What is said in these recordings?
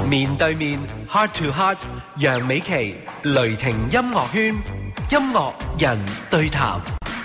面對面 Heart to Heart， 楊美琪雷霆音樂圈，音樂人對談。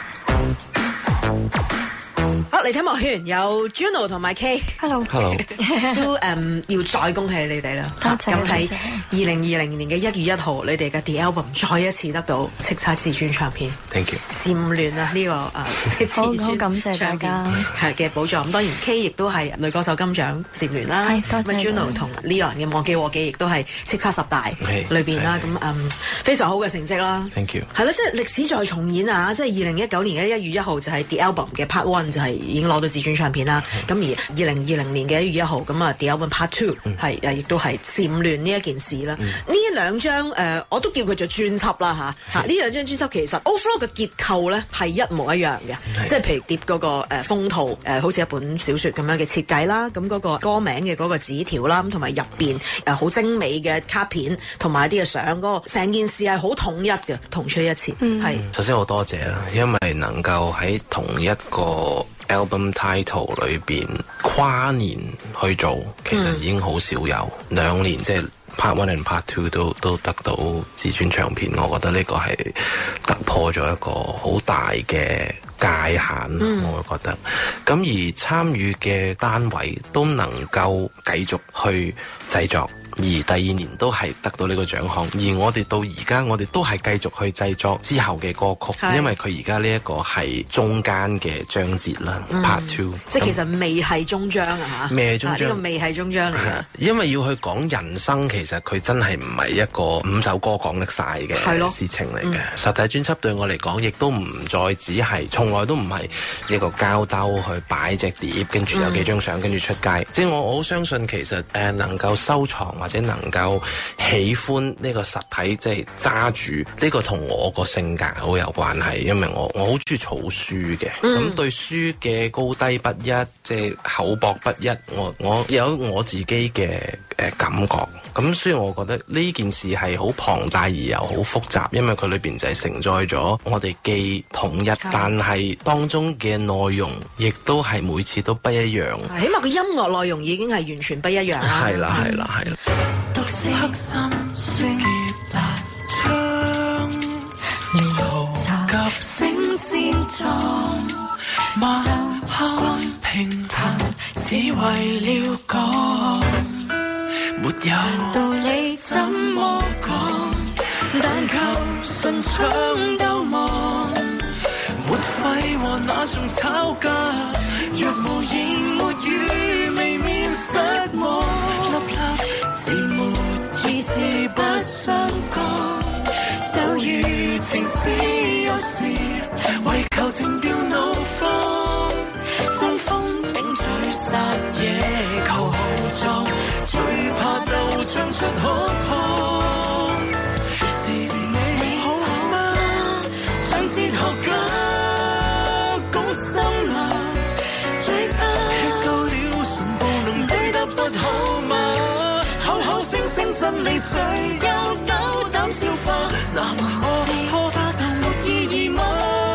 好，嚟聽樂圈有 Juno 同埋 K。Hello， 都要再恭喜你哋啦。咁喺2020年嘅1月1號，你哋嘅 The Album 再一次得到叱咤至尊唱片。 Thank you。 蟬聯啊呢個好感謝大家嘅寶藏。咁當然 K 亦都係女歌手金獎蟬聯啦。 多謝。 Juno 同 Leon 嘅忘記和記亦都係叱咤10大裏邊啦。咁非常好嘅成績啦。 Thank you。 係啦，即係歷史再重演啊！即係2019年嘅1月1號就係 The Album 嘅 Part 1就係已經攞到至尊唱片啦。咁而2020年嘅1月1號咁啊 The Album Part 2係亦都係蟬聯呢一件事啦。呢兩張我都叫佢做專輯啦嚇。呢兩張專輯其實 overall 嘅結構咧係一模一樣嘅，即係譬如碟嗰個封套好似一本小説咁樣嘅設計啦，咁嗰個歌名嘅嗰個紙條啦，咁同埋入邊好精美嘅卡片同埋啲嘅相，嗰個成件事係好統一嘅，同出一轍。係首先好多謝啦，因為能夠喺同一個 album title 裏邊跨年去做，其實已經好少有。2年即係 Part 1 and Part 2都得到至尊唱片，我覺得呢個係突破咗一個好大嘅界限，我會覺得。咁而參與嘅單位都能夠繼續去製作。而第2年都係得到呢個獎項，而我哋到而家我哋都係繼續去製作之後嘅歌曲，因為佢而家呢一個係中間嘅章節啦，Part 2。即係其實未係終章啊嚇， 未係終章， 呢個未係終章嚟嘅。 因為要去講人生，其實佢真係唔係一個5首歌講得晒嘅事情嚟嘅。實體專輯對我嚟講，亦都唔再只係，從來都唔係一個膠兜去擺隻碟，跟住有幾張相跟住出街。即係我好相信其實能夠收藏或者能夠喜歡呢個實體，即係揸住呢個同我個性格好有關係，因為我好中意儲書嘅，咁對書嘅高低不一，即係厚薄不一，我有我自己嘅感覺，咁所以我覺得呢件事係好龐大而又好複雜，因為佢裏邊就係承載咗我哋既統一，但係當中嘅內容亦都係每次都不一樣。 起碼個音樂內容已經係完全不一樣啦。 係啦，係啦，係啦。 黑心酸澀辣醬，嘈及聲線狀，晚黑平淡，只為了講，沒有道理怎麼講，但求順暢鬥忙，沒廢話那種吵架，若無言沒語，未免失望，粒粒自沒意思不相干，就如情史有時為求情掉怒放，爭鋒頂嘴殺野求豪壯，最怕鬥唱出哭腔，是你好嗎？像哲學家講心難，最怕吃夠了唇部能對得不好嗎？口口聲聲真理誰又斗膽消化？難我拖花就沒意義嗎？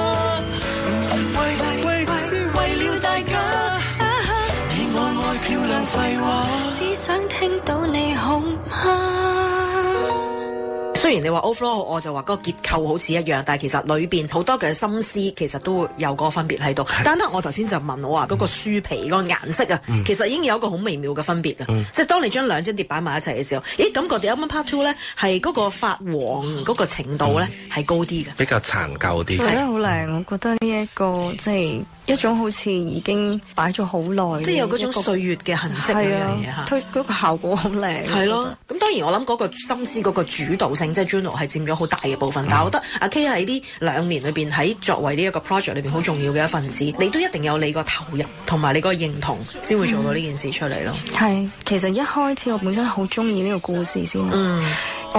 為是為了大家，你我愛漂亮廢話，只想聽到你好嗎？ 雖然你話 overall 我就話嗰個結構好似一樣，但係其實裏邊好多嘅心思其實都會有個分別喺度。單單我頭先就問我話嗰個書皮嗰個顏色啊，其實已經有一個好微妙嘅分別啊。即係當你將兩張碟擺埋一齊嘅時候，咦，感覺 The Album Part 2咧係嗰個發黃嗰個程度咧係高啲嘅， 比較殘舊啲。 覺得好靚，我覺得呢一個即係一種好似已經擺咗好耐， 即係有嗰種歲月嘅痕跡嗰樣嘢嚇。 佢嗰個效果好靚。 係咯，咁當然我諗嗰個心思嗰個主導性，即係 Juno 係佔咗好大嘅部分。但係我覺得阿 K 喺呢2年裏邊，喺作為呢一個 project 裏邊好重要嘅一份子，你都一定有你個投入同埋你個認同，先會做到呢件事出嚟咯。 係，其實一開始我本身好中意呢個故事先。我諗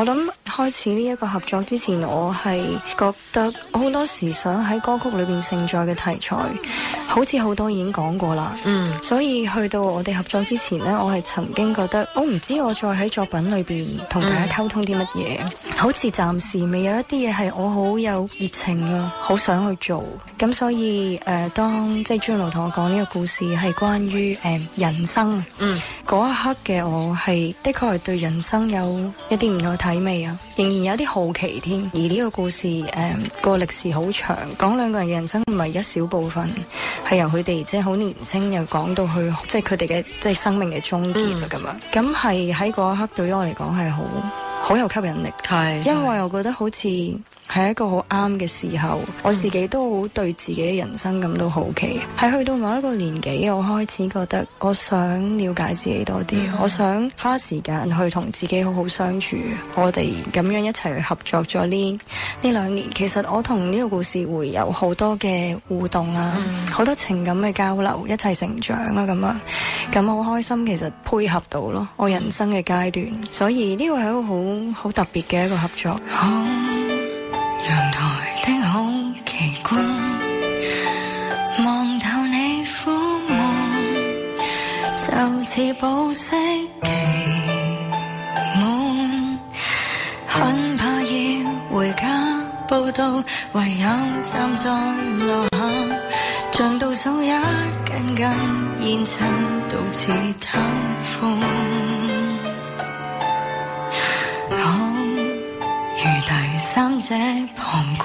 開始呢一個合作之前，我係覺得好多時想喺歌曲裏邊承載嘅題材，好似好多已經講過啦。所以去到我哋合作之前呢，我係曾經覺得我唔知我再喺作品裏邊同大家溝通啲乜嘢，好似暫時未有一啲嘢係我好有熱情啊，好想去做。咁所以當即係 Juno 同我講呢個故事係關於人生，嗰一刻嘅我係的確係對人生有一啲唔同嘅體味啊，仍然有啲好奇添。而呢個故事個歷史好長，講兩個人嘅人生唔係一小部分，係由佢哋即係好年輕又講到去即係佢哋嘅即係生命嘅終結啊咁樣。咁係喺嗰一刻對於我嚟講係好有吸引力，因為我覺得好似係一個好啱嘅時候，我自己都好對自己嘅人生感到好奇。係去到某一個年紀，我開始覺得我想了解自己多啲，我想花時間去同自己好好相處。我哋咁樣一齊去合作咗呢兩年，其實我同呢個故事會有好多嘅互動啊，好多情感嘅交流，一齊成長啊咁樣。咁好開心，其實配合到咯我人生嘅階段，所以呢個係一個好特別嘅一個合作。 陽台的好奇觀，望透你苦悶，就似寶石期滿，很怕要回家報到，唯有站在樓下，像倒數一根根煙塵，到似偷歡。如第三者旁觀，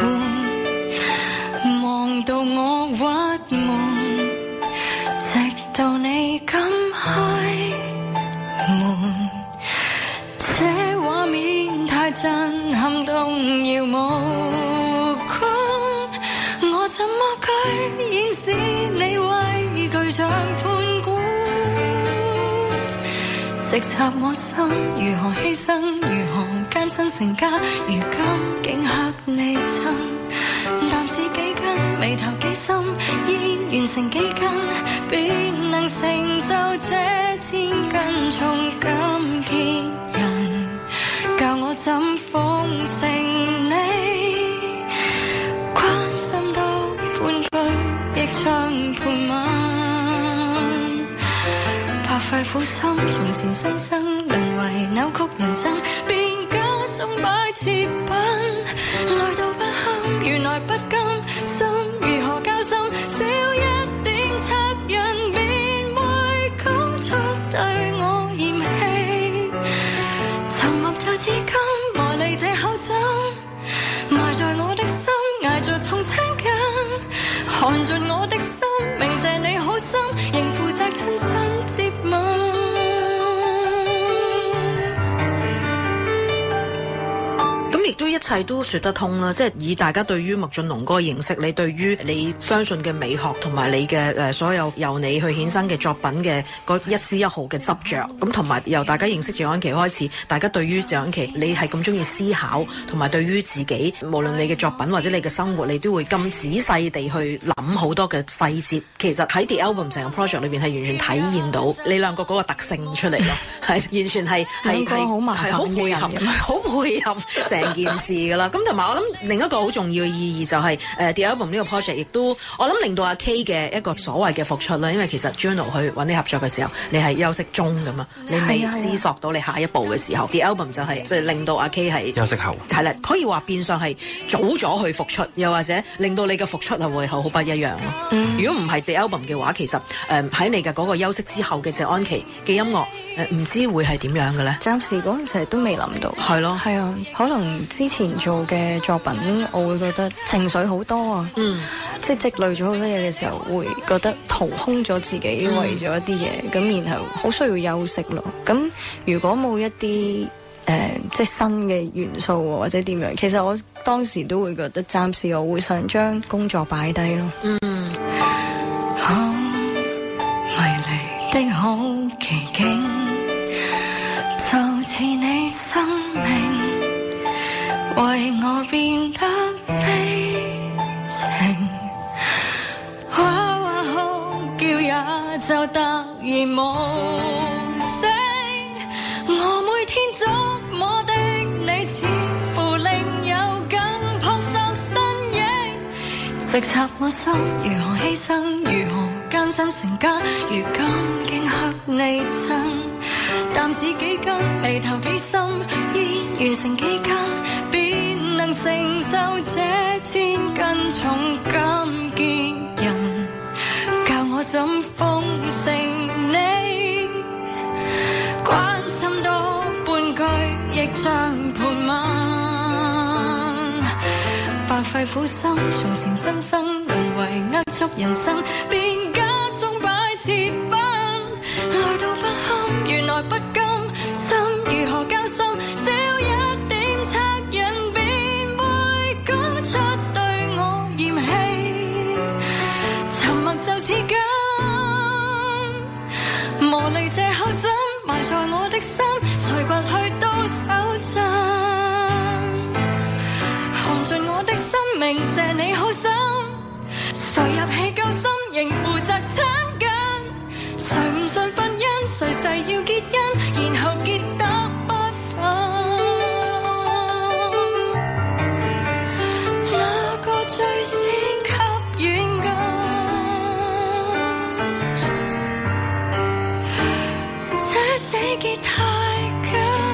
望到我鬱悶，直到你敢開門，這畫面太震撼，動搖無關。我怎麼居然使你畏懼像判官？直插我心，如何犧牲，如何艱辛成家，如今竟嚇你親。淡是幾根，眉頭幾深，煙完成幾根，便能成就這千斤重感見人，教我怎奉承你，關心到半句亦像盤問。白費苦心，從前生生淪為扭曲人生，便家中擺設品，來到不堪，原來不甘心，如何交心，少一點惻隱，便會講出對我嫌棄。沉默就至今，磨利這口針，埋在我的心，捱着痛親近，看盡我的心，明謝你好心，仍負責親身接吻。 亦都一切都說得通啦，即係以大家對於麥浚龍嗰個認識，你對於你相信嘅美學同埋你嘅所有由你去衍生嘅作品嘅嗰一絲一毫嘅執着，咁同埋由大家認識謝安琪開始，大家對於謝安琪你係咁中意思考，同埋對於自己無論你嘅作品或者你嘅生活，你都會咁仔細地去諗好多嘅細節。其實喺 The Album 成個 project 裏邊係完全體現到你兩個嗰個特性出嚟咯，係完全係好麻煩嘅人， 好配合成件事㗎啦。咁同埋我諗另一個好重要嘅意義就係The Album 呢個 project 亦都我諗令到阿 K 嘅一個所謂嘅復出啦。因為其實 Juno 去揾你合作嘅時候，你係休息中㗎嘛，你未思索到你下一步嘅時候，The Album 就係即係令到阿 K 係休息後係啦，可以話變相係早咗去復出，又或者令到你嘅復出係會好不一樣咯。如果唔係 The Album 嘅話，其實喺你嘅嗰個休息之後嘅謝安琪嘅音樂唔知會係點樣嘅咧？ 暫時嗰陣時都未諗到。係咯，係啊，可能之前做嘅作品，我會覺得情緒好多啊，即係積累咗好多嘢嘅時候，會覺得掏空咗自己，為咗一啲嘢，咁然後好需要休息咯。咁如果冇一啲即係新嘅元素或者點樣，其實我當時都會覺得暫時我會想將工作擺低咯。 好迷離的好奇景，就似你生命為我變得悲情，哇哇好叫也就突然無聲，我每天觸摸的你似直插我心，如何犧牲，如何艱辛成家，如今竟黑你真，擔子幾斤，眉頭幾深，已完成幾斤，便能承受這千斤重擔見人，教我怎奉承你，關心多半句，亦像盤問。白費苦心，從前新生，淪為扼足人生，便家中擺設崩，來到不堪，原來不甘心，如何交心，少一點惻隱，便會講出對我嫌棄，沉默就似金，磨利借口枕，埋在我的心，誰拔去都手震。我的生命謝你好心，誰入戲救心，仍負責親近，誰唔信婚姻，誰誓要結姻，然後結得不分，哪個最先給遠近，這死結太緊，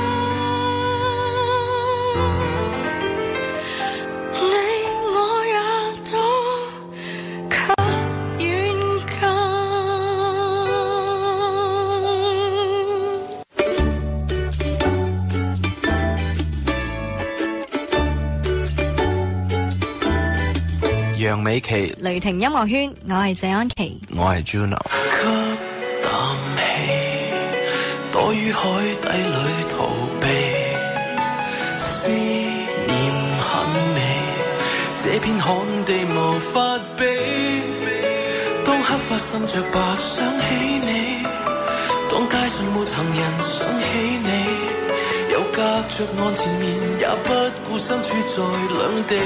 楊美琪， 雷霆音樂圈，我係謝安琪， 我係 Juno。 吸啖氣，躲於海底裏逃避，思念很美，這片旱地無法比。當黑髮滲着白想起你，當街上沒行人想起你，有隔着岸前面，也不顧身處在兩地。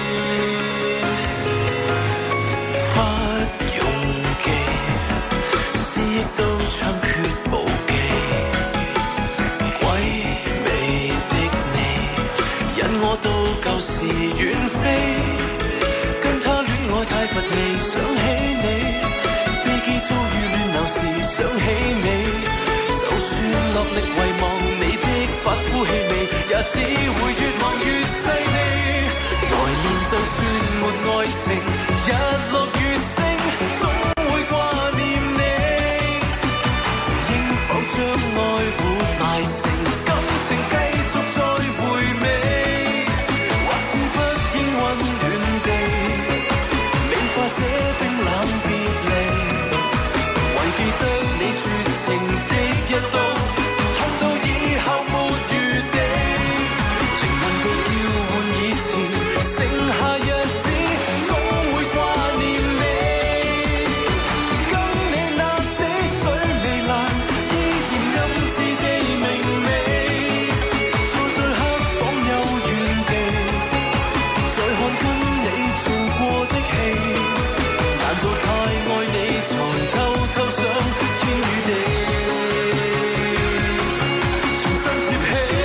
都猖獗無忌，鬼魅的你，引我到舊時遠飛，跟他戀愛太乏味，想起你，飛機遭遇亂流時想起你，就算落力遺忘你的髮膚氣味，也只會越忘越細膩。來年就算沒愛情，日落月升，總會掛念你。將愛活埋成感情，繼續再回味，或是不應溫暖地美化這冰冷別離，唯記得你絕情的一刀，痛到以後沒餘地，靈魂被調換以前，剩下日子總會掛念你，跟你那死水未爛自地明媚，在最黑房又原地，再看跟你做過的戲，難道太愛你才偷偷想天與地，重新接起。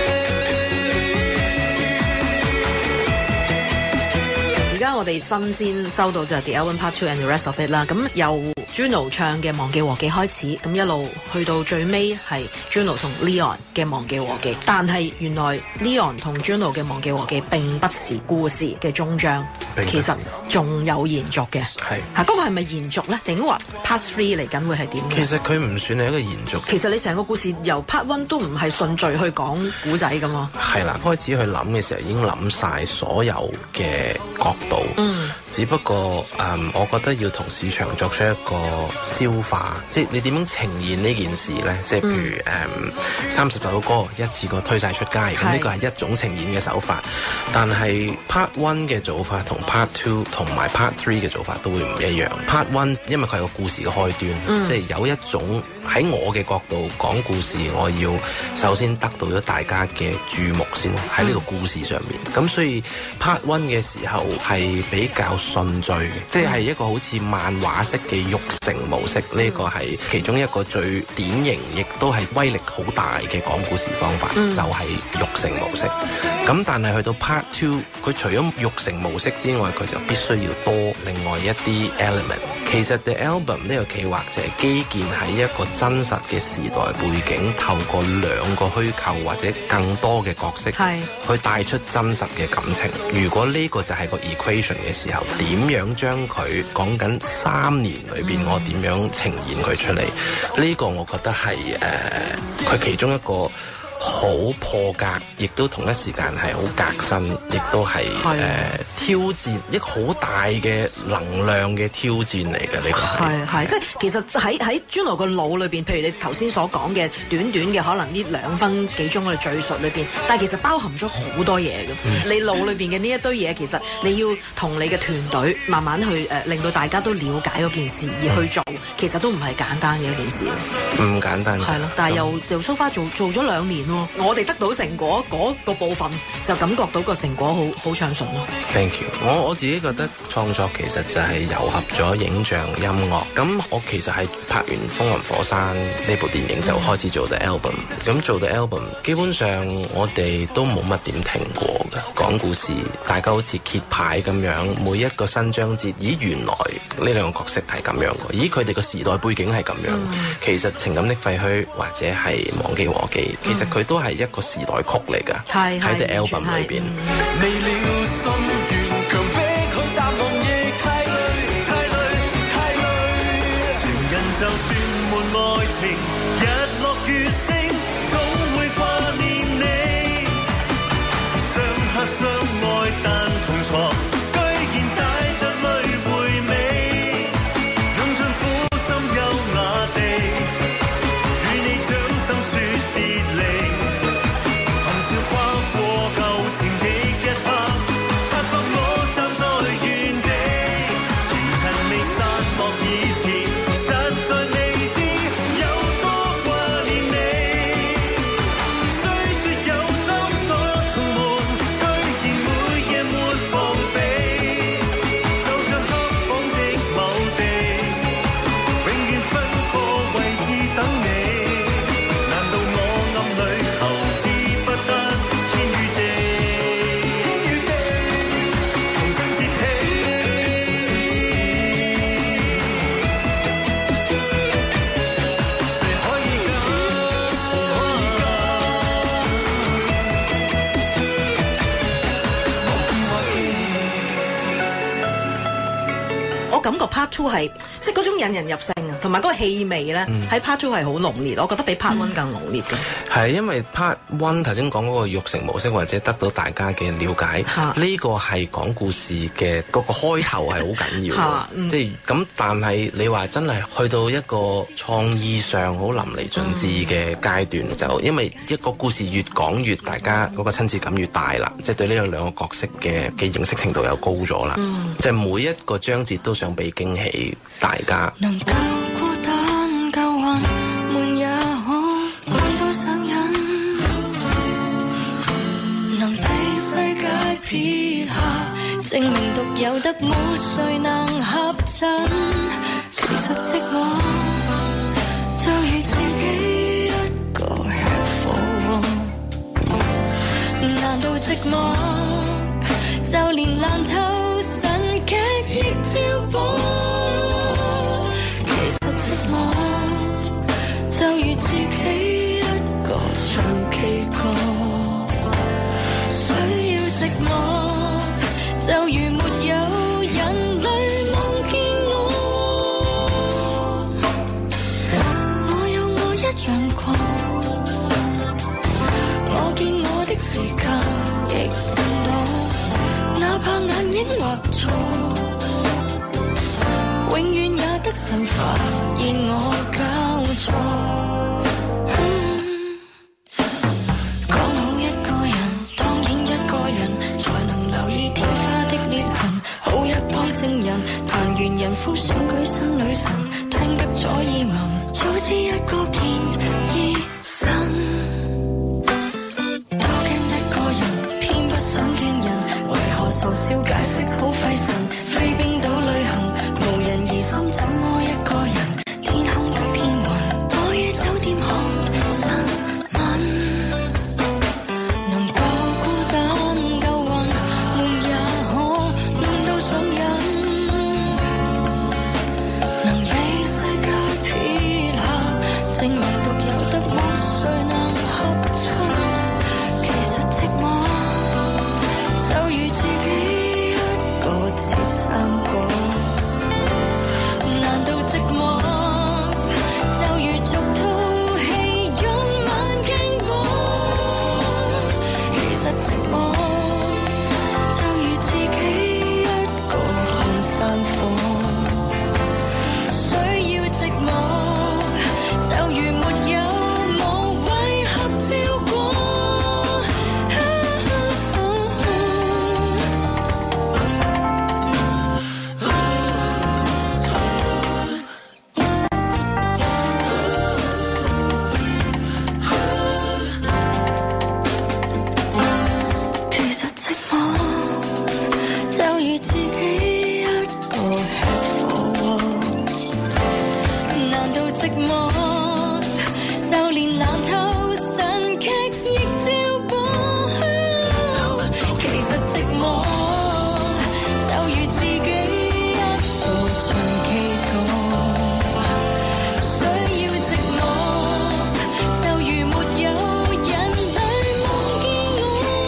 而家我哋新鮮收到就係 The Album Part 2 and the Rest of It 啦，咁由 Juno 唱嘅忘記和記開始，咁一路去到最尾係 Juno 同 Leon 嘅忘記和記，但係原來 Leon 同 Juno 嘅忘記和記並不是故事嘅終章，其實仲有延續嘅。係嚇，嗰個係咪延續咧？定話 Part 3嚟緊會係點？ 其實佢唔算係一個延續。 其實你成個故事由 Part 1都唔係順序去講古仔咁咯。係啦，開始去諗嘅時候已經諗晒所有嘅角度。只不過我覺得要同市場作出一個消化，即係你點樣呈現呢件事咧？即係譬如30首歌一次過推晒出街，咁呢個係一種呈現嘅手法。但係 Part 1嘅做法同 Part 2同埋 Part 3嘅做法都會唔一樣。Part 1因為佢係個故事嘅開端，即係有一種喺我嘅角度講故事，我要首先得到咗大家嘅注目先喺呢個故事上面。咁所以 Part 1嘅時候係比較順序嘅，即係一個好似漫畫式嘅育成模式。呢個係其中一個最典型，亦都係威力好大嘅講故事方法，就係育成模式。咁但係去到 Part 2，佢除咗育成模式之外，佢就必須要多另外一啲 element。其實 The Album 呢個企劃就係基建喺一個真實嘅時代背景，透過2個虛構或者更多嘅角色，去帶出真實嘅感情。如果呢個就係個 equation 嘅時候，點樣將佢講緊3年裏邊我點樣呈現佢出嚟？呢個我覺得係佢其中一個好破格，亦都同一時間係好革新，亦都係挑戰一個好大嘅能量嘅挑戰嚟嘅。呢個係即係其實喺 Juno 個腦裏邊，譬如你頭先所講嘅短短嘅可能呢2分幾鐘嘅敘述裏邊，但係其實包含咗好多嘢嘅。你腦裏邊嘅呢一堆嘢，其實你要同你嘅團隊慢慢去令到大家都了解嗰件事而去做，其實都唔係簡單嘅一件事。唔簡單。 係咯，但係又so far做咗2年。我哋得到成果嗰個部分，就感覺到個成果好暢順咯。 Thank you。我自己覺得創作其實就係糅合咗影像、音樂。咁我其實係拍完《風雲火山》呢部電影就開始做The Album。咁做The Album，基本上我哋都冇乜點停過嘅講故事，大家好似揭牌咁樣，每一個新章節，咦原來呢2個角色係咁樣嘅，咦佢哋個時代背景係咁樣。其實情感的廢墟或者係忘記和記，其實佢都係一個時代曲嚟㗎，喺 The Album 裏邊。 未了心願強迫佢答案亦太累，太累，太累。情人就算沒愛情，日落月升，總會掛念你。相克相愛但同床，居然帶着淚回味，用盡苦心優雅地與你掌心說別離。跨過舊情的一刻，發覺我站在原地，前塵未散落以前，實在未知有多掛念你。雖說有心鎖重門，居然每夜沒防備，就像黑房的某地，永遠分個位置等你。難道我暗裏求之不得？ 感覺 Part 2係即係嗰種引人入勝啊，同埋嗰個氣味咧喺 Part 2係好濃烈，我覺得比 Part 1更濃烈嘅。係因為 Part 1頭先講嗰個育成模式，或者得到大家嘅了解，呢個係講故事嘅嗰個開頭係好緊要嘅。即係咁，但係你話真係去到一個創意上好淋漓盡致嘅階段，就因為一個故事越講越大家嗰個親切感越大啦，即係對呢2個角色嘅認識程度又高咗啦。即係每一個章節都想俾驚喜大家。 能夠孤單夠運，悶也可悶到上癮，能被世界撇下，證明獨有得沒誰能合襯。其實寂寞就如自己一個吃火鍋，難道寂寞就連爛透神劇亦照播？寂寞就如自己一個唱 K 歌，需要寂寞就如沒有人類望見我。我有我一樣過，我見我的時間亦更多，哪怕眼影畫錯，永遠也得神發現我交錯。講好一個人，當然一個人，才能留意天花的裂痕。好一幫聖人，彈完人夫選舉新女神，聽得左耳聞，早知一個見醫生。多驚一個人，偏不想見人，為何傻笑解釋好費神？非心怎麼一個人？天空一片雲，躲於酒店看新聞，能夠孤單夠運，悶也可悶到上癮，能被世界撇下，證明獨有得沒誰能合襯。其實寂寞就如自己一個切生果，難道寂寞就如俗套戲用慢鏡播？其實寂寞就如自己一個看山火，需要寂寞就如沒有無謂合照過。其實寂寞就如自己一個吃火鍋，難道寂寞就連爛透神劇亦照播？其實寂寞就如自己一個唱 K 歌，需要寂寞就如沒有人來望見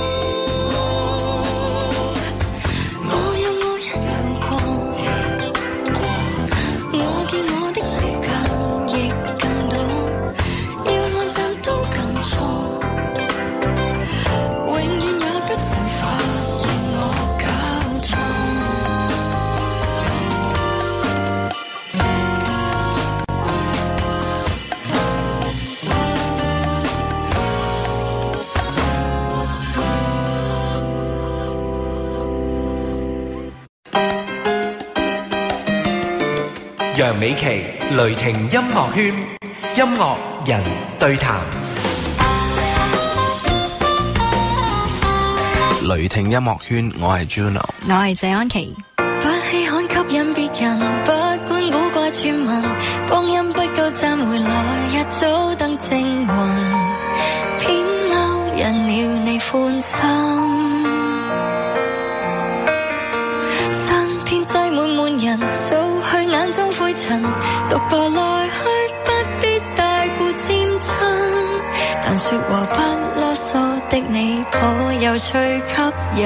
我。我有我一樣過，我見我的時間亦更多，要亂站都咁錯，永遠也得成發現我搞錯。 楊美琪雷霆音樂圈，音樂人對談。 雷霆音樂圈，我係 Juno。 我係謝安琪。不稀罕吸引別人，不管古怪傳聞，光陰不夠暫回來，一早登正雲，偏勾引了你歡心。身邊擠滿人，掃去眼中灰塵，獨步來去不必大顧沾親，但說話不囉嗦的你頗有趣吸引。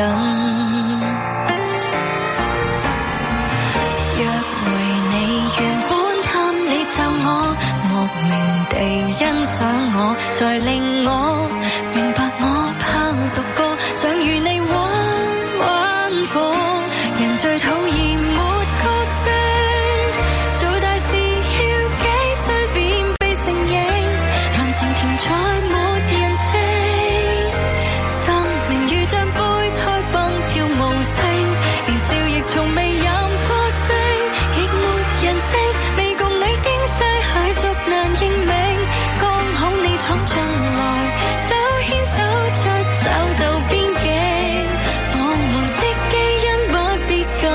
若為你原本貪你就我，莫名地欣賞我，才令我明白我拋獨歌，想與你玩火。人最討厭沒個性，做大事要幾歲便被承認，談情甜在沒人情，生命如像胚胎蹦跳無聲，年少亦從未飲過星，亦沒人性，未共你驚世駭俗難認命，剛好你闖進來，手牽手出找到邊境，我們的基因不必更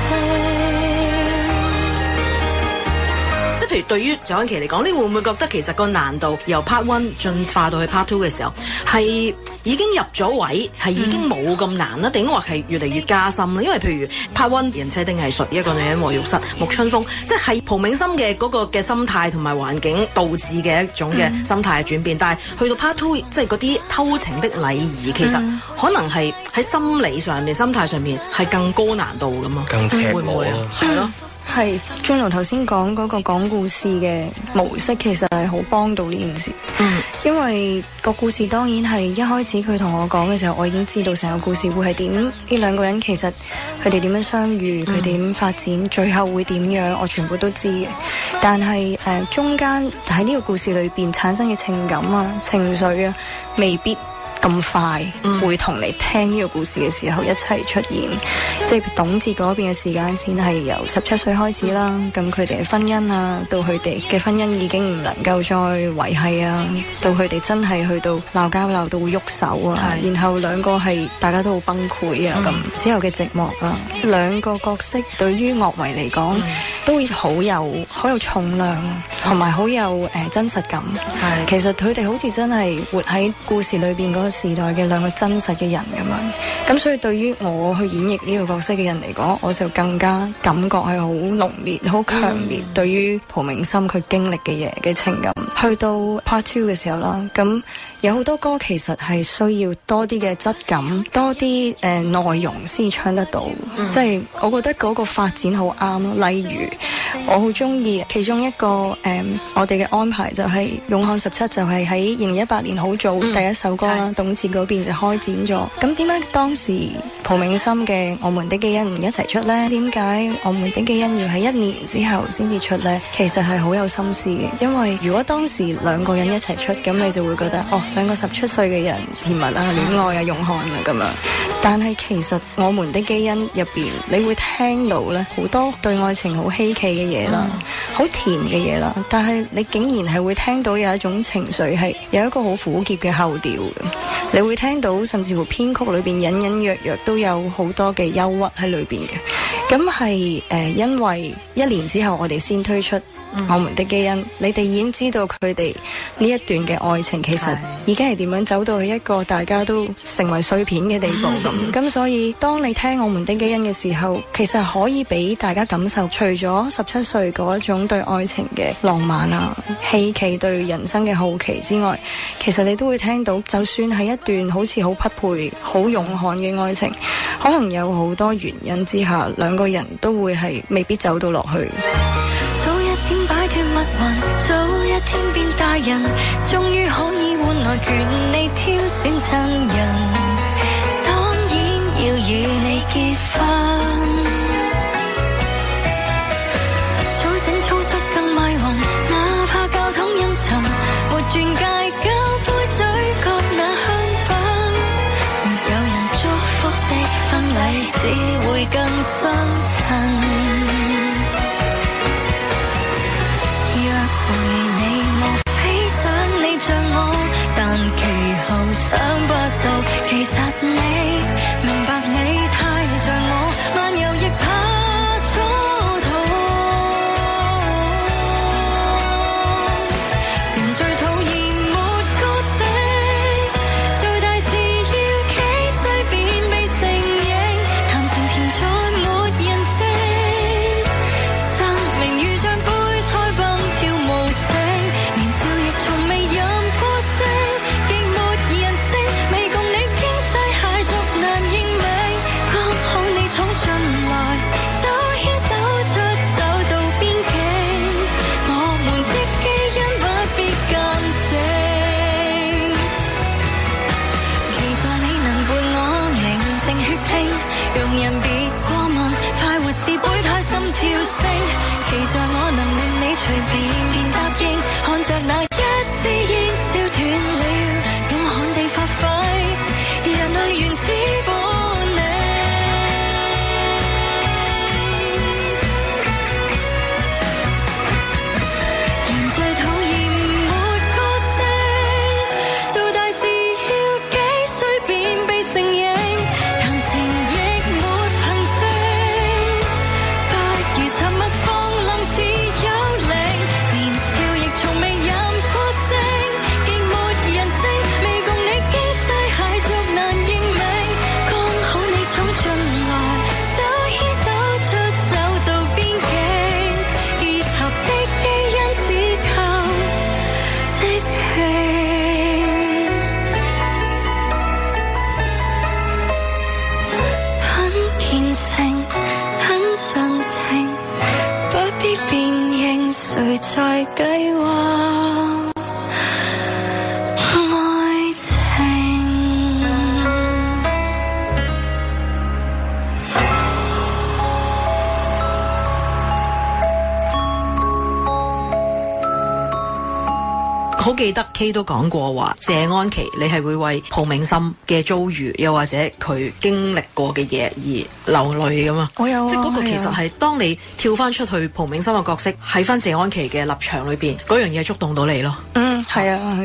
正。 即係譬如對於謝安琪嚟講，你會唔會覺得其實個難度由 Part One 進化到去 Part Two 嘅時候，係已經入咗位，係已經冇咁難啦？定話係越嚟越加深啦？因為譬如 Part One 人車定藝術，一個女人和浴室，沐春風，即係蒲銘心嘅嗰個嘅心態同埋環境導致嘅一種嘅心態嘅轉變。但係去到 Part Two，即係嗰啲偷情的禮儀，其實可能係喺心理上面、心態上面係更高難度㗎嘛？ 更赤會唔會啊？係咯。 係 Juno 頭先講嗰個講故事嘅模式，其實係好幫到呢件事。因為個故事當然係一開始佢同我講嘅時候，我已經知道成個故事會係點。呢兩個人其實佢哋點樣相遇，佢哋點發展，最後會點樣，我全部都知嘅。但係中間喺呢個故事裏邊產生嘅情感啊、情緒啊，未必咁快會同你聽呢個故事嘅時候一齊出現。即係董潔嗰邊嘅時間線係由17歲開始啦，咁佢哋嘅婚姻啊，到佢哋嘅婚姻已經唔能夠再維繫啊，到佢哋真係去到鬧交鬧到會喐手啊，然後兩個係大家都好崩潰啊，咁之後嘅寂寞啊，兩個角色對於樂迷嚟講都會好有重量，同埋好有真實感。係，其實佢哋好似真係活喺故事裏邊嗰個時代嘅兩個真實嘅人咁樣。咁所以對於我去演繹呢個角色嘅人嚟講，我就更加感覺係好濃烈、好強烈。對於蒲明心佢經歷嘅嘢嘅情感，去到 Part 2嘅時候啦，咁有好多歌其實係需要多啲嘅質感，多啲內容先唱得到。即係我覺得嗰個發展好啱咯。例如我好中意其中一個我哋嘅安排就係勇漢17，就係喺2018年好早第一首歌啦，董志嗰邊就開展咗。咁點解當時蒲明心嘅我們的基因唔一齊出呢？點解我們的基因要喺1年之後先至出呢？其實係好有心思嘅，因為如果當時兩個人一齊出，咁你就會覺得兩個17歲嘅人甜蜜啊、戀愛啊、勇漢啊咁樣。但係其實我們的基因入邊，你會聽到咧好多對愛情好稀奇嘅嘢啦，好甜嘅嘢啦。但係你竟然係會聽到有一種情緒係有一個好苦澀嘅後調嘅，你會聽到甚至乎編曲裏邊隱隱約約都有好多嘅憂鬱喺裏邊嘅。咁係因為1年之後我哋先推出我們的基因，你哋已經知道佢哋呢一段嘅愛情其實已經係點樣走到去一個大家都成為碎片嘅地步咁。咁所以當你聽我們的基因嘅時候，其實可以俾大家感受，除咗17歲嗰一種對愛情嘅浪漫啊、希冀對人生嘅好奇之外，其實你都會聽到，就算係一段好似好匹配、好勇悍嘅愛情，可能有好多原因之下，兩個人都會係未必走到落去。 擺脫密雲，早一天變大人，終於可以換來權利挑選親人。當然要與你結婚，早醒粗率更迷魂，哪怕教堂陰沉，沒鑽戒交杯嘴角那香檳，沒有人祝福的婚禮，只會更相襯。但其後想不到，其實你明白，你太像我，漫遊亦怕蹉跎。人最討厭沒個性，最大事要幾歲便被承認，談情甜在沒人證，生命如像胚胎蹦跳無聲，年少亦從未飲過星。人別過問，快活似胚胎心跳聲，期待我能令你隨便便答應，看着那一支煙燒斷了，勇悍地發揮人類原始本領。人最討厭沒個性，做大事要幾歲便被承認，談情誰在計劃愛情？ 好記得 K 都講過話，謝安琪你係會為蒲明心嘅遭遇，又或者佢經歷過嘅嘢而流淚㗎嘛？ 我有啊， 即係嗰個其實係當你跳翻出去蒲明心嘅角色，喺翻謝安琪嘅立場裏邊，嗰樣嘢觸動到你咯。 係啊，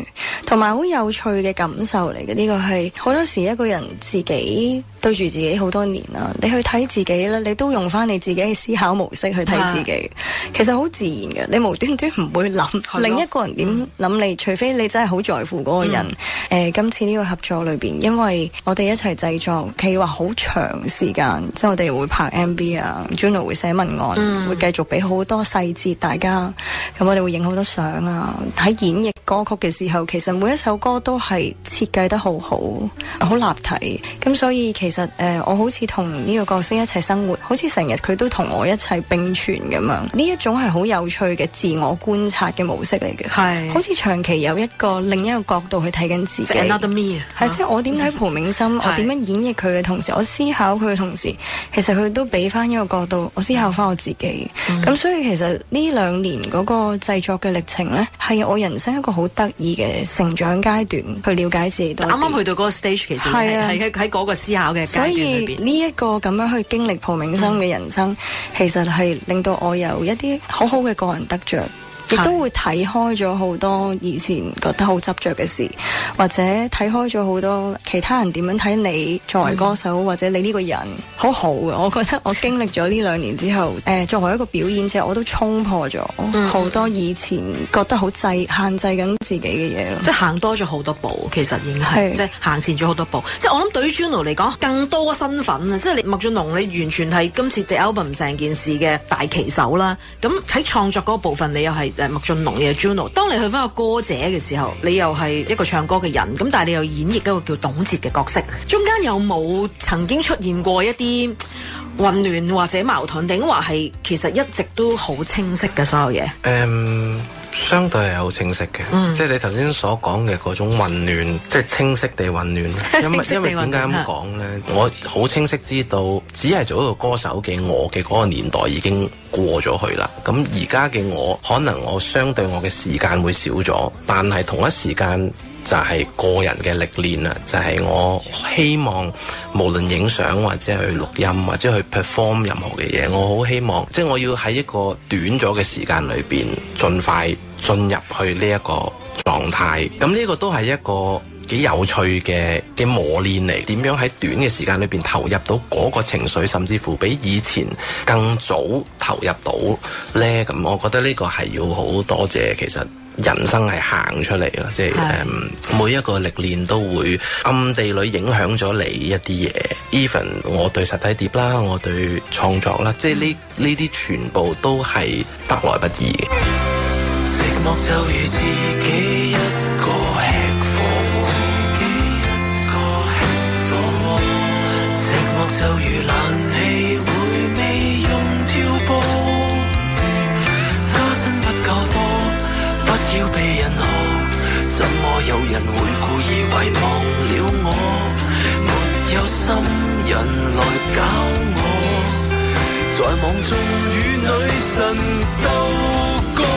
同埋好有趣嘅感受嚟嘅。呢個係好多時一個人自己對住自己好多年啦，你去睇自己咧，你都用翻你自己嘅思考模式去睇自己，其實好自然嘅。你無端端唔會諗另一個人點諗你，除非你真係好在乎嗰個人。今次呢個合作裏邊，因為我哋一齊製作，企劃好長時間，即係我哋會拍 MV 啊，Juno 會寫文案，會繼續俾好多細節大家。咁我哋會影好多相啊。喺演繹歌曲嘅時候，其實每一首歌都係設計得好好，好立體。咁所以其實我好似同呢個角色一齊生活，好似成日佢都同我一齊並存咁樣。呢一種係好有趣嘅自我觀察嘅模式嚟嘅，係好似長期有另一個角度去睇緊自己。Another me 係即係我點睇蒲銘心，我點樣演繹佢嘅同時，我思考佢嘅同時，其實佢都俾翻一個角度，我思考翻我自己。咁所以其實呢2年嗰個製作嘅歷程呢，係我人生一個好得意嘅成長階段，去了解自己多啲。啱啱去到嗰個 stage， 其實係喺嗰個思考嘅階段裏邊。所以呢一個咁樣去經歷蒲銘心嘅人生，其實係令到我有一啲好好嘅個人得着。亦都會睇開咗好多以前覺得好執着嘅事，或者睇開咗好多其他人點樣睇你作為歌手，或者你呢個人好好嘅。我覺得我經歷咗呢2年之後，作為一個表演者，我都衝破咗好多以前覺得好限制緊自己嘅嘢咯。即係行多咗好多步，其實已經係即係行前咗好多步。即係我諗對於 Juno 嚟講，更多身份啊！即係你麥浚龍，你完全係今次隻 album 成件事嘅大旗手啦。咁喺創作嗰個部分，你又係麥浚龍嘅 Juno， 當你去翻個歌者嘅時候，你又係一個唱歌嘅人，咁但係你又演繹一個叫董潔嘅角色，中間有冇曾經出現過一啲混亂或者矛盾，定話係其實一直都好清晰嘅所有嘢？ 相對係好清晰嘅，即係你頭先所講嘅嗰種混亂，即係清晰地混亂。因為點解咁講呢？我好清晰知道，只係做一個歌手嘅我嘅嗰個年代已經過咗去啦。咁而家嘅我，可能我相對我嘅時間會少咗，但係同一時間就係個人嘅歷練啦。就係我希望無論影相或者去錄音或者去 perform 任何嘅嘢，我好希望即係我要喺一個短咗嘅時間裏邊盡快進入去呢一個狀態。咁呢個都係一個幾有趣嘅磨練嚟，點樣喺短嘅時間裏邊投入到嗰個情緒，甚至乎比以前更早投入到呢？咁我覺得呢個係要好多謝，其實人生係行出嚟啦，即係每一個歷練都會暗地裏影響咗你一啲嘢。Even 我對實體碟啦，我對創作啦，即係呢啲全部都係得來不易嘅。 寂寞就如自己一個吃火鍋，寂寞就如冷氣會未用跳波，加薪不夠多，不要被人號，怎麼有人會故意遺忘了我？沒有心人來搞我，在夢中與女神鬥過。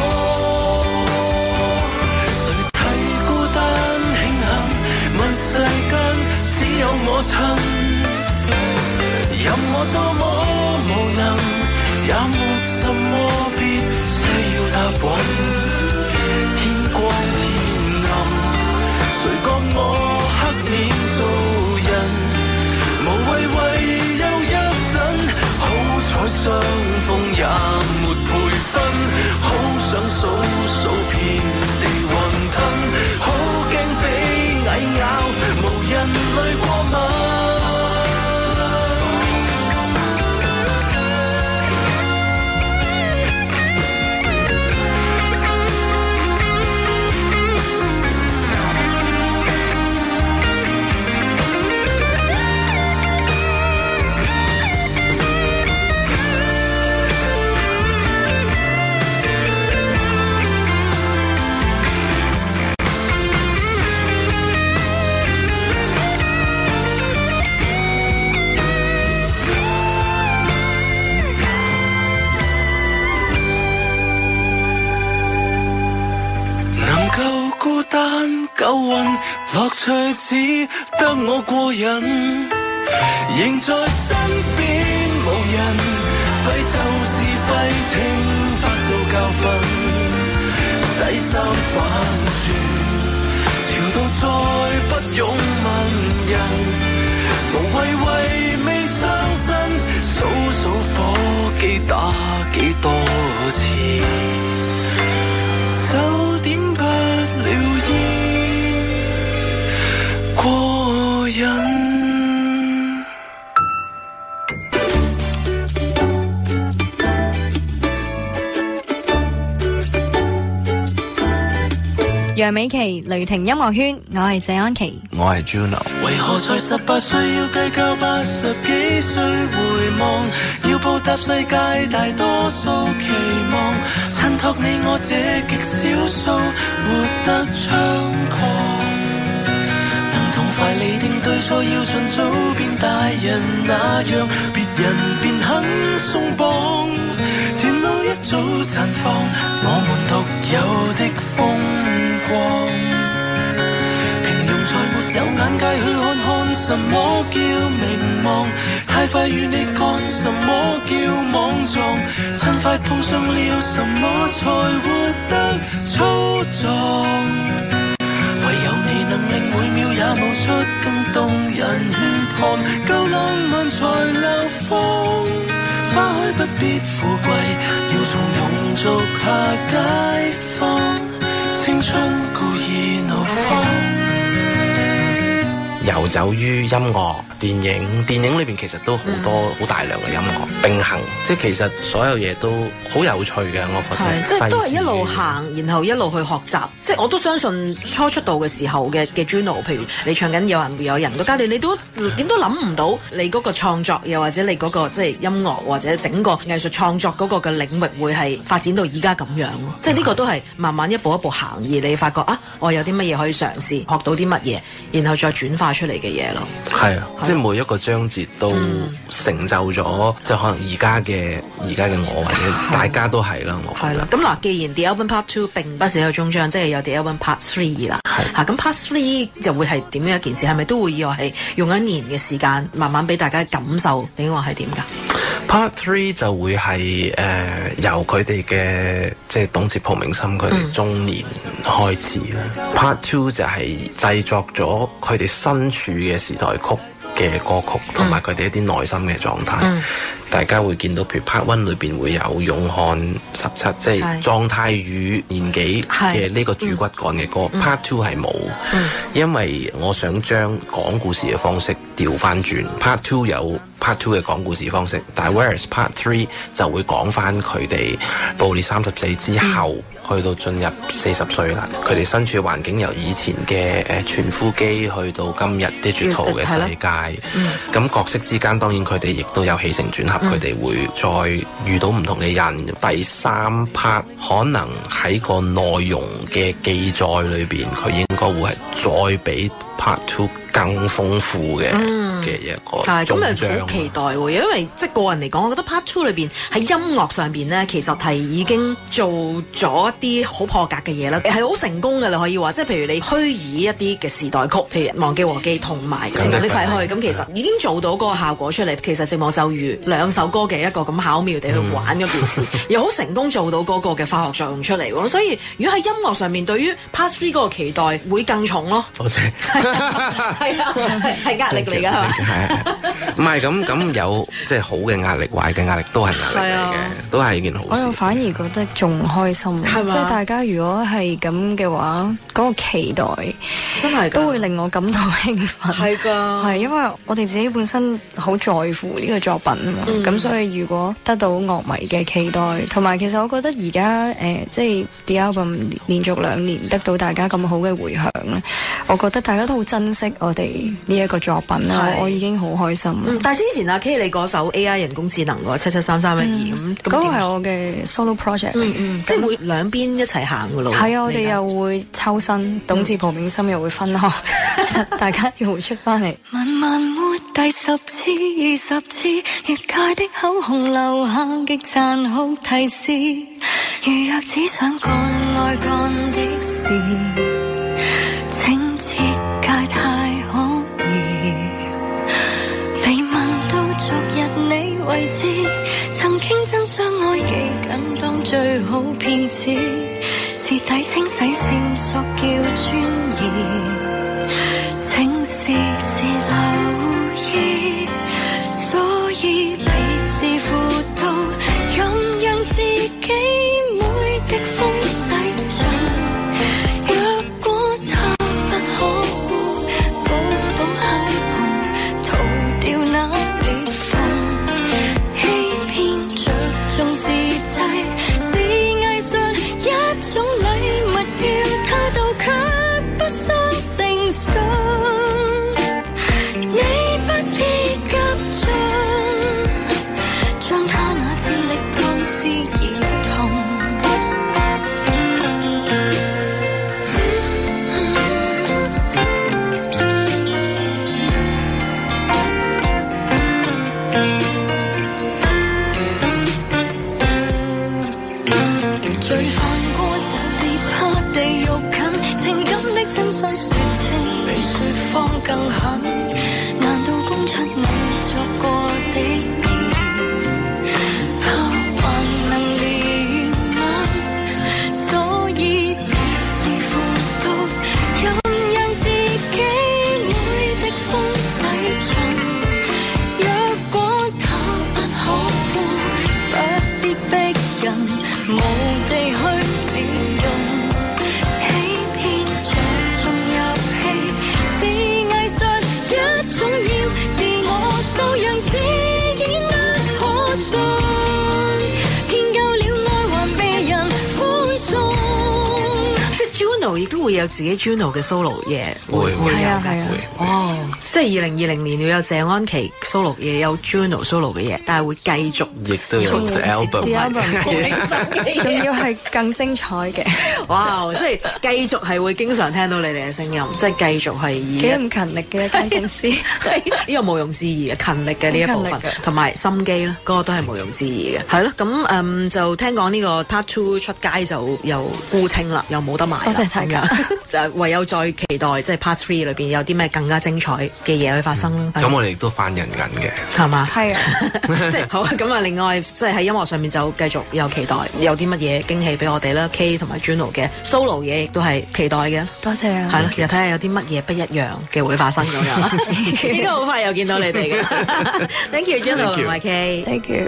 誰睇孤單慶幸，問世間只有我親，任我多麼無能，也沒什麼必須要答允。光天暗，誰覺我黑臉做人？無謂為有一陣，好彩相逢也沒培訓，好想數數遍地雲吞，好驚被蟻咬，無人類過敏。夠運，樂趣只得我過癮，仍在身邊無人，廢就是廢，聽不到教訓，第三反轉，潮再不用問人，無謂為未傷身，數數火機打幾多次，就點不了煙過癮。 楊美琪雷霆音樂圈，我係謝安琪， 我係 Juno。 為何在18歲要計較80幾歲回望，要報答世界大多數期望，襯托你我這極少數活得猖狂，能同快釐定對錯，要盡早變大人那樣，別人便很鬆綁，前路一早綻放我們獨有的風光，平庸在沒有眼界去看看什麼叫名望，太快與你幹什麼叫莽撞，趁快碰上了什麼才活得粗壯，唯有你能令每秒也冒出更動人血汗，夠浪漫才流放，花開不必富貴，要從容俗下解放，青春故意怒放。 遊走於音樂、電影裏邊其實都好多好大量嘅音樂並行，即係其實所有嘢都好有趣嘅，我覺得。 即係都係一路行，然後一路去學習。即係我都相信初出道嘅時候嘅 Juno， 譬如你唱緊有人會有人個階段，你都點都諗唔到你嗰個創作，又或者你嗰個即係音樂或者整個藝術創作嗰個嘅領域會係發展到而家咁樣咯。即係呢個都係慢慢一步一步行，而你發覺啊，我有啲乜嘢可以嘗試，學到啲乜嘢，然後再轉化出嚟嘅嘢咯。 係啊，即係每一個章節都成就咗，即係可能而家嘅我，或者大家都係啦。我覺得。 咁嗱，既然 The Album Part 2並不是一個終章，即係有 The Album Part 3啦。係咁 Part 3就會係點樣一件事？係咪都會要係用1年嘅時間，慢慢俾大家感受？定話係點㗎 ？Part 3就會係由佢哋嘅即係董哲、蒲明心佢哋中年開始啦。Part 2就係製作咗佢哋身處嘅時代曲嘅歌曲，同埋佢哋一啲內心嘅狀態。大家會見到，譬如 Part 1裏邊會有勇悍17，即係狀態與年紀嘅呢個主骨幹嘅歌。Part 2係冇，因為我想將講故事嘅方式調翻轉。Part 2有Part 2嘅講故事方式，但係 Whereas Part 3就會講翻佢哋到你34之後，去到進入40歲啦。佢哋身處嘅環境由以前嘅傳呼機去到今日 digital 嘅世界。咁角色之間當然佢哋亦都有起承轉合，佢哋會再遇到唔同嘅人。第3 part 可能喺個內容嘅記載裏邊，佢應該會係再比 Part 2更豐富嘅一個終章。咁好期待喎，因為即係個人嚟講，我覺得 Part 2裏邊喺音樂上邊咧，其實係已經做咗一啲好破格嘅嘢啦，係好成功嘅。你可以話，即係譬如你虛擬一啲嘅時代曲，譬如忘記和記同埋情人的廢墟，咁其實已經做到嗰個效果出嚟。其實寂寞就如兩首歌嘅一個咁巧妙地去玩嗰件事，又好成功做到嗰個嘅化學作用出嚟。所以如果喺音樂上面對於 Part 3嗰個期待會更重咯。 多謝。 係壓力嚟㗎，係嘛？ 唔係咁有即係好嘅壓力，壞嘅壓力都係壓力嚟嘅，都係件好事。 我又反而覺得仲開心，即係大家如果係咁嘅話，嗰個期待真係都會令我感到興奮。係㗎，係因為我哋自己本身好在乎呢個作品啊嘛，咁所以如果得到樂迷嘅期待，同埋其實我覺得而家即係 The Album 連續2年得到大家咁好嘅迴響咧，我覺得大家都好珍惜我哋呢一個作品啦，我已經好開心。 但係之前阿 K 你嗰首 AI 人工智能嗰773312咁，嗰個係我嘅 solo project， 即係會兩邊一齊行噶咯。 係啊，我哋又會抽身，董哲蒲明心又會分開，大家要出翻嚟。慢慢抹第10次、20次，越界的口紅留下極殘酷提示，如若只想幹愛幹的事，請切界太可疑。被問到昨日你為之曾經真相愛記緊當最好騙子，徹底清洗線索叫專業。 時留意，所以被自負到任讓自己每滴風洗盡。若果它不可惡，寶寶很紅，逃掉那裂縫，欺騙着重自制是藝術一種禮物，要他到卻不相誠信。你不必急進，將他那智力當是兒童。罪犯過就別怕地獄近，情感的真相說清，比說謊更狠。難道供出你作過的孽？他還能憐憫，所以別自負到任讓自己每滴風洗盡。若果他不可惡，不必逼人無地去自用。欺騙着重遊戲是藝術一種，要自我素養自然不可信，騙夠了愛還被人歡送。 即係 Juno 亦都會有自己 Juno 嘅 solo 嘢， 會有㗎。 係啊哦，即係2020年要有謝安琪 solo 嘢，有 Juno solo 嘅嘢，但係會繼續。 亦都有 album， 仲要係更精彩嘅。 哇！即係繼續係會經常聽到你哋嘅聲音，即係繼續係以幾咁勤力嘅一間公司。 呢個毋庸置疑嘅勤力嘅呢一部分好勤力， 同埋心機啦，嗰個都係毋庸置疑嘅。係咯，咁就聽講呢個 Part 2出街就又沽清啦，又冇得買啦。 多謝大家。 就唯有再期待，即係 Part 3裏邊有啲咩更加精彩嘅嘢去發生啦。 咁我哋亦都翻人緊嘅， 係嘛？ 係啊， 即係好咁啊！另外，即係喺音樂上面就繼續有期待，有啲乜嘢驚喜俾我哋啦。K 同埋 Juno 嘅 solo 嘢亦都係期待嘅。 多謝啊。 係咯，又睇下有啲乜嘢不一樣嘅會發生咁樣。應該好快又見到你哋嘅。Thank you Juno 同埋 K。 Thank you。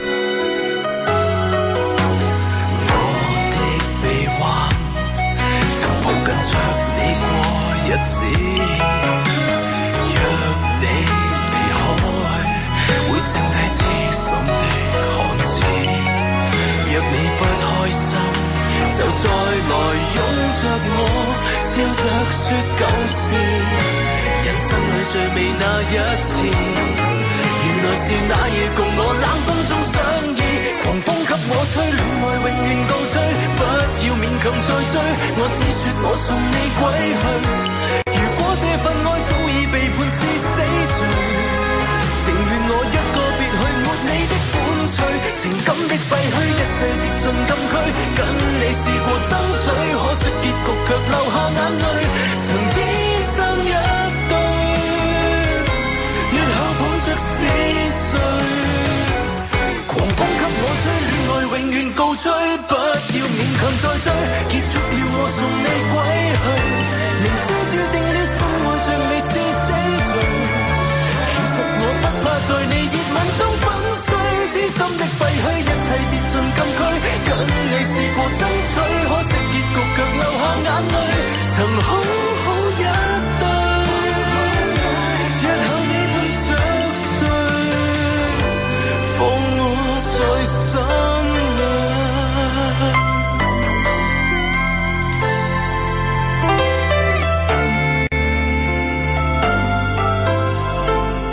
我的臂彎曾抱緊着你過日子，若你離開，會剩低痴心的寒枝。若你不開心，就再來擁着我，笑着說舊事。人生裏最美那一次，原來是那夜共我冷風中相依。狂風給我吹，戀愛永遠告吹，不要勉強再追。我只說我送你歸去。如果這份愛早已被判是死罪，情願我一個別去，沒你的歡趣。情感的廢墟，一切跌進禁區。跟你試過爭取，可惜結局卻流下眼淚。曾天生一對，月後抱着思緒。狂風給我吹，戀愛永遠告吹，不要勉強再追。結束了我送你歸去，明知注定了心愛像你是死罪。其實我不怕在你熱吻中粉碎，痴心的廢墟，一切跌進禁區。跟你試過爭取，